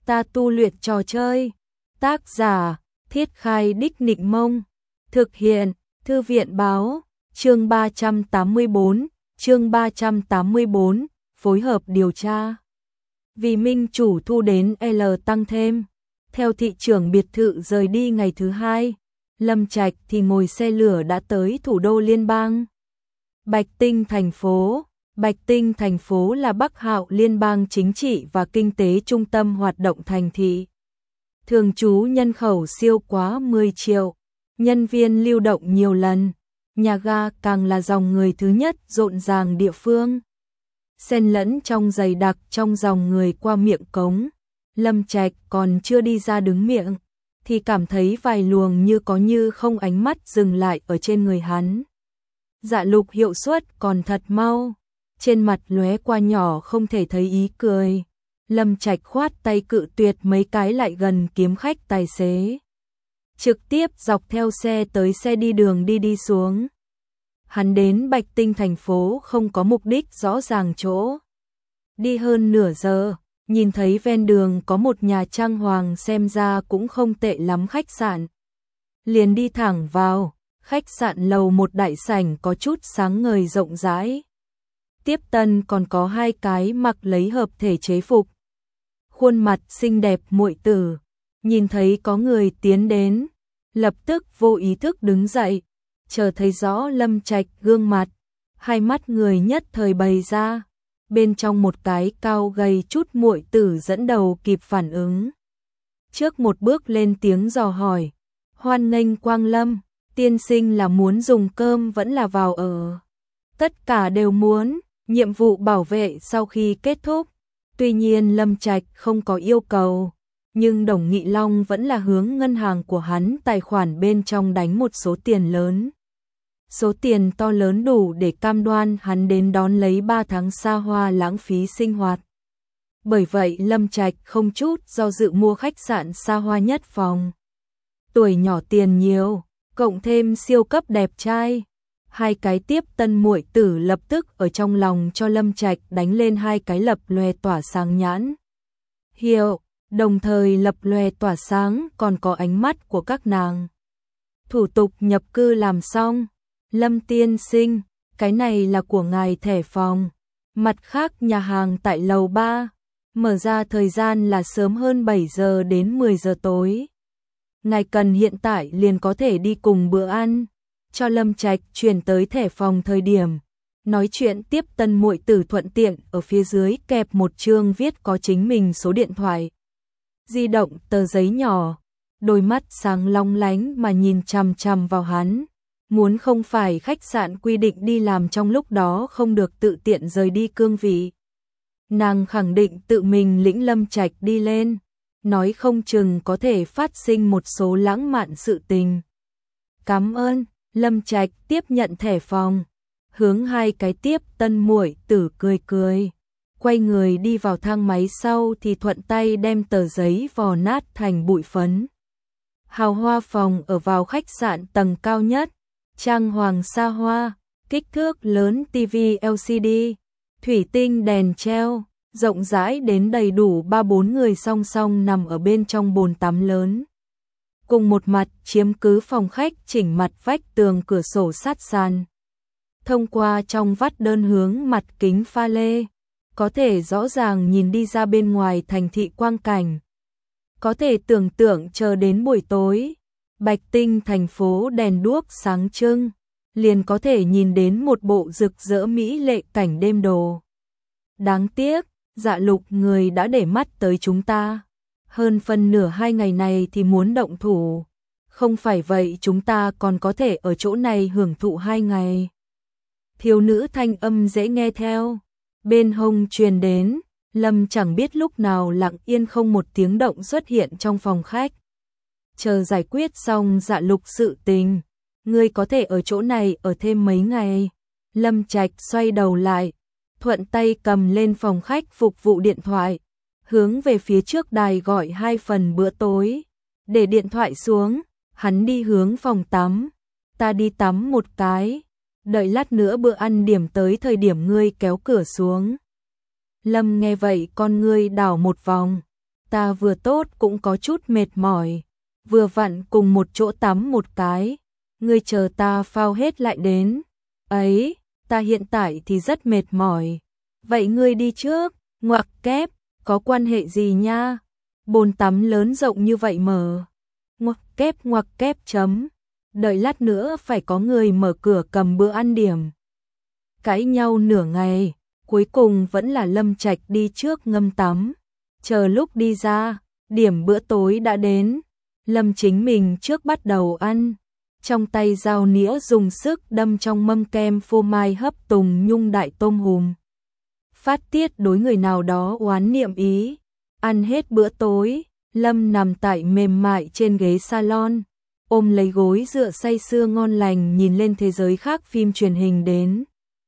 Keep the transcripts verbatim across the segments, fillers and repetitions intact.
ta tu luyện trò chơi. Tác giả, Thiết Khai Đích Nịnh Mông. Thực hiện, Thư viện Báo. Chương ba trăm tám mươi bốn, chương ba trăm tám mươi bốn, phối hợp điều tra. Vì minh chủ thu đến L tăng thêm. Theo thị trưởng biệt thự rời đi ngày thứ hai, Lâm Trạch thì ngồi xe lửa đã tới thủ đô liên bang. Bạch Tinh thành phố. Bạch Tinh thành phố là Bắc Hạo liên bang chính trị và kinh tế trung tâm hoạt động thành thị. Thường trú nhân khẩu siêu quá mười triệu, nhân viên lưu động nhiều lần, nhà ga càng là dòng người thứ nhất rộn ràng địa phương. Xen lẫn trong dày đặc trong dòng người qua miệng cống, Lâm Trạch còn chưa đi ra đứng miệng, thì cảm thấy vài luồng như có như không ánh mắt dừng lại ở trên người hắn. Dạ Lục hiệu suất còn thật mau, trên mặt lóe qua nhỏ không thể thấy ý cười. Lâm Trạch khoát tay cự tuyệt mấy cái lại gần kiếm khách tài xế. Trực tiếp dọc theo xe tới xe đi đường đi đi xuống. Hắn đến Bạch Tinh thành phố không có mục đích rõ ràng chỗ. Đi hơn nửa giờ, nhìn thấy ven đường có một nhà trang hoàng xem ra cũng không tệ lắm khách sạn. Liền đi thẳng vào, khách sạn lầu một đại sảnh có chút sáng ngời rộng rãi. Tiếp tân còn có hai cái mặc lấy hợp thể chế phục. Khuôn mặt xinh đẹp muội tử, nhìn thấy có người tiến đến, lập tức vô ý thức đứng dậy, chờ thấy rõ Lâm Trạch gương mặt, hai mắt người nhất thời bày ra, bên trong một cái cao gầy chút muội tử dẫn đầu kịp phản ứng. Trước một bước lên tiếng dò hỏi, hoan nghênh quang lâm, tiên sinh là muốn dùng cơm vẫn là vào ở. Tất cả đều muốn, nhiệm vụ bảo vệ sau khi kết thúc. Tuy nhiên Lâm Trạch không có yêu cầu, nhưng Đồng Nghị Long vẫn là hướng ngân hàng của hắn tài khoản bên trong đánh một số tiền lớn. Số tiền to lớn đủ để cam đoan hắn đến đón lấy ba tháng xa hoa lãng phí sinh hoạt. Bởi vậy Lâm Trạch không chút do dự mua khách sạn xa hoa nhất phòng. Tuổi nhỏ tiền nhiều, cộng thêm siêu cấp đẹp trai. Hai cái tiếp tân muội tử lập tức ở trong lòng cho Lâm Trạch đánh lên hai cái lập lòe tỏa sáng nhãn hiệu, đồng thời lập lòe tỏa sáng còn có ánh mắt của các nàng. Thủ tục nhập cư làm xong, Lâm tiên sinh, cái này là của ngài thẻ phòng. Mặt khác nhà hàng tại lầu ba, mở ra thời gian là sớm hơn bảy giờ đến mười giờ tối. Ngài cần hiện tại liền có thể đi cùng bữa ăn. Cho Lâm Trạch truyền tới thẻ phòng thời điểm nói chuyện tiếp tân muội tử thuận tiện ở phía dưới kẹp một chương viết có chính mình số điện thoại di động tờ giấy nhỏ, đôi mắt sáng long lánh mà nhìn chằm chằm vào hắn, muốn không phải khách sạn quy định đi làm trong lúc đó không được tự tiện rời đi cương vị. Nàng khẳng định tự mình lĩnh Lâm Trạch đi lên, nói không chừng có thể phát sinh một số lãng mạn sự tình. Cảm ơn. Lâm Trạch tiếp nhận thẻ phòng, hướng hai cái tiếp tân muội tử cười cười, quay người đi vào thang máy sau thì thuận tay đem tờ giấy vò nát thành bụi phấn. Hào hoa phòng ở vào khách sạn tầng cao nhất, trang hoàng xa hoa, kích thước lớn tivi L C D, thủy tinh đèn treo, rộng rãi đến đầy đủ ba bốn người song song nằm ở bên trong bồn tắm lớn. Cùng một mặt chiếm cứ phòng khách chỉnh mặt vách tường cửa sổ sát sàn. Thông qua trong vắt đơn hướng mặt kính pha lê, có thể rõ ràng nhìn đi ra bên ngoài thành thị quang cảnh. Có thể tưởng tượng chờ đến buổi tối, Bạch Tinh thành phố đèn đuốc sáng trưng, liền có thể nhìn đến một bộ rực rỡ mỹ lệ cảnh đêm đồ. Đáng tiếc, Dạ Lục người đã để mắt tới chúng ta. Hơn phân nửa hai ngày này thì muốn động thủ. Không phải vậy chúng ta còn có thể ở chỗ này hưởng thụ hai ngày. Thiếu nữ thanh âm dễ nghe theo. Bên hông truyền đến, Lâm chẳng biết lúc nào lặng yên không một tiếng động xuất hiện trong phòng khách. Chờ giải quyết xong Dạ Lục sự tình, ngươi có thể ở chỗ này ở thêm mấy ngày. Lâm Trạch xoay đầu lại, thuận tay cầm lên phòng khách phục vụ điện thoại. Hướng về phía trước đài gọi hai phần bữa tối. Để điện thoại xuống, hắn đi hướng phòng tắm. Ta đi tắm một cái. Đợi lát nữa bữa ăn điểm tới thời điểm ngươi kéo cửa xuống. Lâm nghe vậy con ngươi đảo một vòng. ta vừa tốt cũng có chút mệt mỏi, vừa vặn cùng một chỗ tắm một cái, ngươi chờ ta phao hết lại đến. Ấy, ta hiện tại thì rất mệt mỏi. Vậy ngươi đi trước, ngoặc kép, có quan hệ gì nha? Bồn tắm lớn rộng như vậy mở. Ngoặc kép ngoặc kép chấm. Đợi lát nữa phải có người mở cửa cầm bữa ăn điểm. Cãi nhau nửa ngày, cuối cùng vẫn là Lâm Trạch đi trước ngâm tắm. Chờ lúc đi ra, điểm bữa tối đã đến. Lâm chính mình trước bắt đầu ăn. Trong tay dao nĩa dùng sức đâm trong mâm kem phô mai hấp tùng nhung đại tôm hùm. Phát tiết đối người nào đó oán niệm ý. Ăn hết bữa tối, Lâm nằm tại mềm mại trên ghế salon, ôm lấy gối dựa say sưa ngon lành nhìn lên thế giới khác phim truyền hình đến.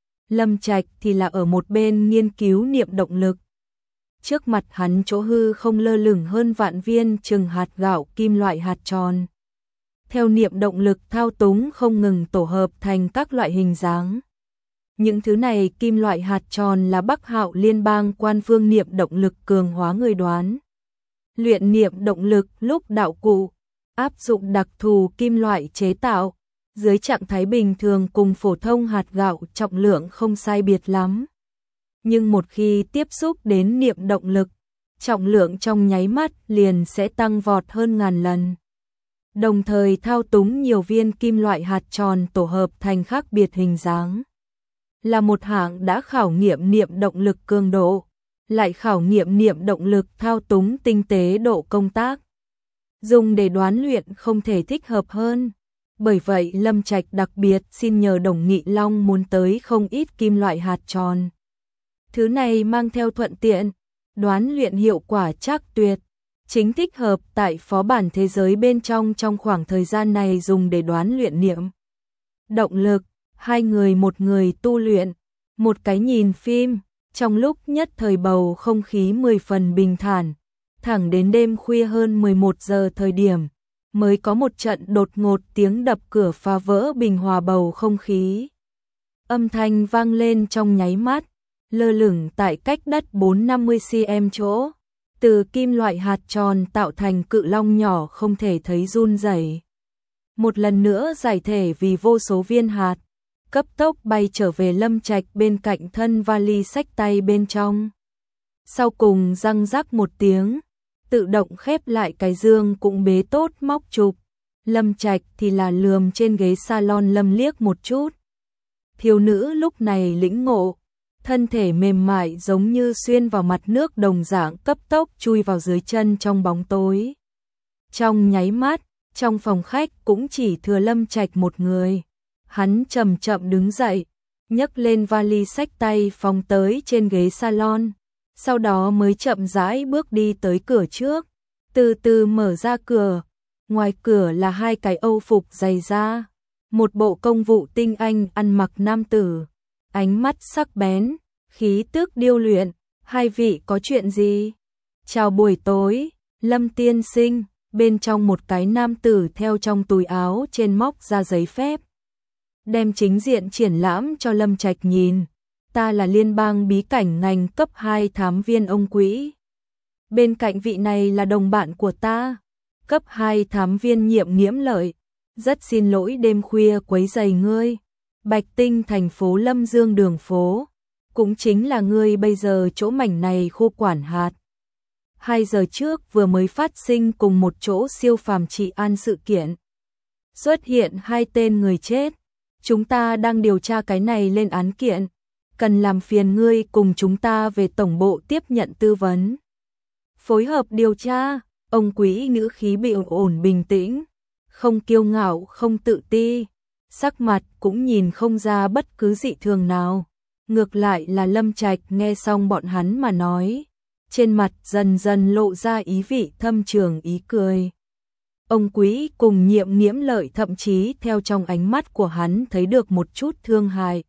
Lâm Trạch thì là ở một bên nghiên cứu niệm động lực. Trước mặt hắn chỗ hư không lơ lửng hơn vạn viên chừng hạt gạo kim loại hạt tròn. Theo niệm động lực thao túng không ngừng tổ hợp thành các loại hình dáng. Những thứ này kim loại hạt tròn là Bắc Hạo Liên bang quan phương niệm động lực cường hóa người đoán. Luyện niệm động lực lúc đạo cụ, áp dụng đặc thù kim loại chế tạo, dưới trạng thái bình thường cùng phổ thông hạt gạo trọng lượng không sai biệt lắm. Nhưng một khi tiếp xúc đến niệm động lực, trọng lượng trong nháy mắt liền sẽ tăng vọt hơn ngàn lần. Đồng thời thao túng nhiều viên kim loại hạt tròn tổ hợp thành khác biệt hình dáng. Là một hạng đã khảo nghiệm niệm động lực cường độ, lại khảo nghiệm niệm động lực thao túng tinh tế độ công tác. Dùng để đoán luyện không thể thích hợp hơn. Bởi vậy Lâm Trạch đặc biệt xin nhờ Đồng Nghị Long muốn tới không ít kim loại hạt tròn. Thứ này mang theo thuận tiện, đoán luyện hiệu quả chắc tuyệt, chính thích hợp tại phó bản thế giới bên trong trong khoảng thời gian này dùng để đoán luyện niệm. Động lực, hai người một người tu luyện, một cái nhìn phim, trong lúc nhất thời bầu không khí mười phần bình thản, thẳng đến đêm khuya hơn mười một giờ thời điểm, mới có một trận đột ngột tiếng đập cửa phá vỡ bình hòa bầu không khí. Âm thanh vang lên trong nháy mắt, lơ lửng tại cách đất bốn năm mươi xăng-ti-mét chỗ, từ kim loại hạt tròn tạo thành cự long nhỏ không thể thấy run rẩy. Một lần nữa giải thể vì vô số viên hạt, cấp tốc bay trở về Lâm Trạch bên cạnh thân vali xách tay bên trong. Sau cùng răng rắc một tiếng, tự động khép lại cái dương cũng bế tốt móc chụp. Lâm Trạch thì là lườm trên ghế salon Lâm liếc một chút. Thiếu nữ lúc này lĩnh ngộ, thân thể mềm mại giống như xuyên vào mặt nước đồng dạng cấp tốc chui vào dưới chân trong bóng tối. Trong nháy mắt, trong phòng khách cũng chỉ thừa Lâm Trạch một người. Hắn chậm chậm đứng dậy, nhấc lên vali xách tay phóng tới trên ghế salon, sau đó mới chậm rãi bước đi tới cửa trước, từ từ mở ra cửa. Ngoài cửa là hai cái âu phục dày da, một bộ công vụ tinh anh ăn mặc nam tử, ánh mắt sắc bén, khí tức điêu luyện. Hai vị có chuyện gì? Chào buổi tối, Lâm tiên sinh. Bên trong một cái nam tử theo trong túi áo trên móc ra giấy phép, đem chính diện triển lãm cho Lâm Trạch nhìn. Ta là liên bang bí cảnh ngành cấp hai thám viên ông Quỹ. Bên cạnh vị này là đồng bạn của ta, cấp hai thám viên Nhiệm Nghiễm Lợi. Rất xin lỗi đêm khuya quấy rầy ngươi. Bạch Tinh thành phố Lâm Dương đường phố, cũng chính là ngươi bây giờ chỗ mảnh này khu quản hạt. Hai giờ trước vừa mới phát sinh cùng một chỗ siêu phàm trị an sự kiện. Xuất hiện hai tên người chết. Chúng ta đang điều tra cái này lên án kiện. Cần làm phiền ngươi cùng chúng ta về tổng bộ tiếp nhận tư vấn. Phối hợp điều tra, ông Quý ngữ khí bị ổn ổn bình tĩnh. Không kiêu ngạo, không tự ti. Sắc mặt cũng nhìn không ra bất cứ dị thường nào. Ngược lại là Lâm Trạch nghe xong bọn hắn mà nói, trên mặt dần dần lộ ra ý vị thâm trường ý cười. Ông Quý cùng Nhiệm Nghiễm Lợi thậm chí theo trong ánh mắt của hắn thấy được một chút thương hại.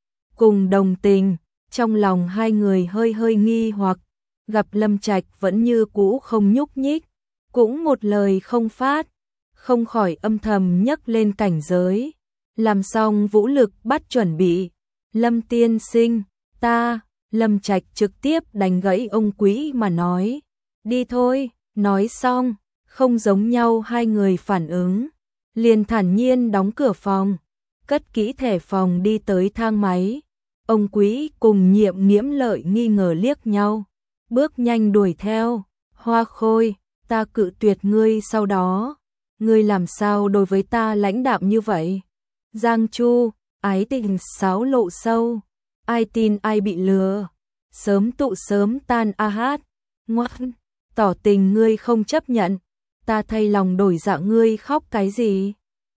Cùng đồng tình, trong lòng hai người hơi hơi nghi hoặc, gặp Lâm Trạch vẫn như cũ không nhúc nhích, cũng một lời không phát, không khỏi âm thầm nhấc lên cảnh giới. Làm xong vũ lực bắt chuẩn bị, Lâm tiên sinh, ta, Lâm Trạch trực tiếp đánh gãy ông Quý mà nói, Đi thôi, nói xong, không giống nhau hai người phản ứng, liền thản nhiên đóng cửa phòng, cất kỹ thẻ phòng đi tới thang máy. Ông Quý cùng Nhiệm Nghiễm Lợi nghi ngờ liếc nhau, bước nhanh đuổi theo. Hoa Khôi, ta cự tuyệt ngươi sau đó, ngươi làm sao đối với ta lãnh đạm như vậy? Giang Chu, ái tình xáo lộ sâu, ai tin ai bị lừa, sớm tụ sớm tan a hát, ngoan, tỏ tình ngươi không chấp nhận, ta thay lòng đổi dạ ngươi khóc cái gì?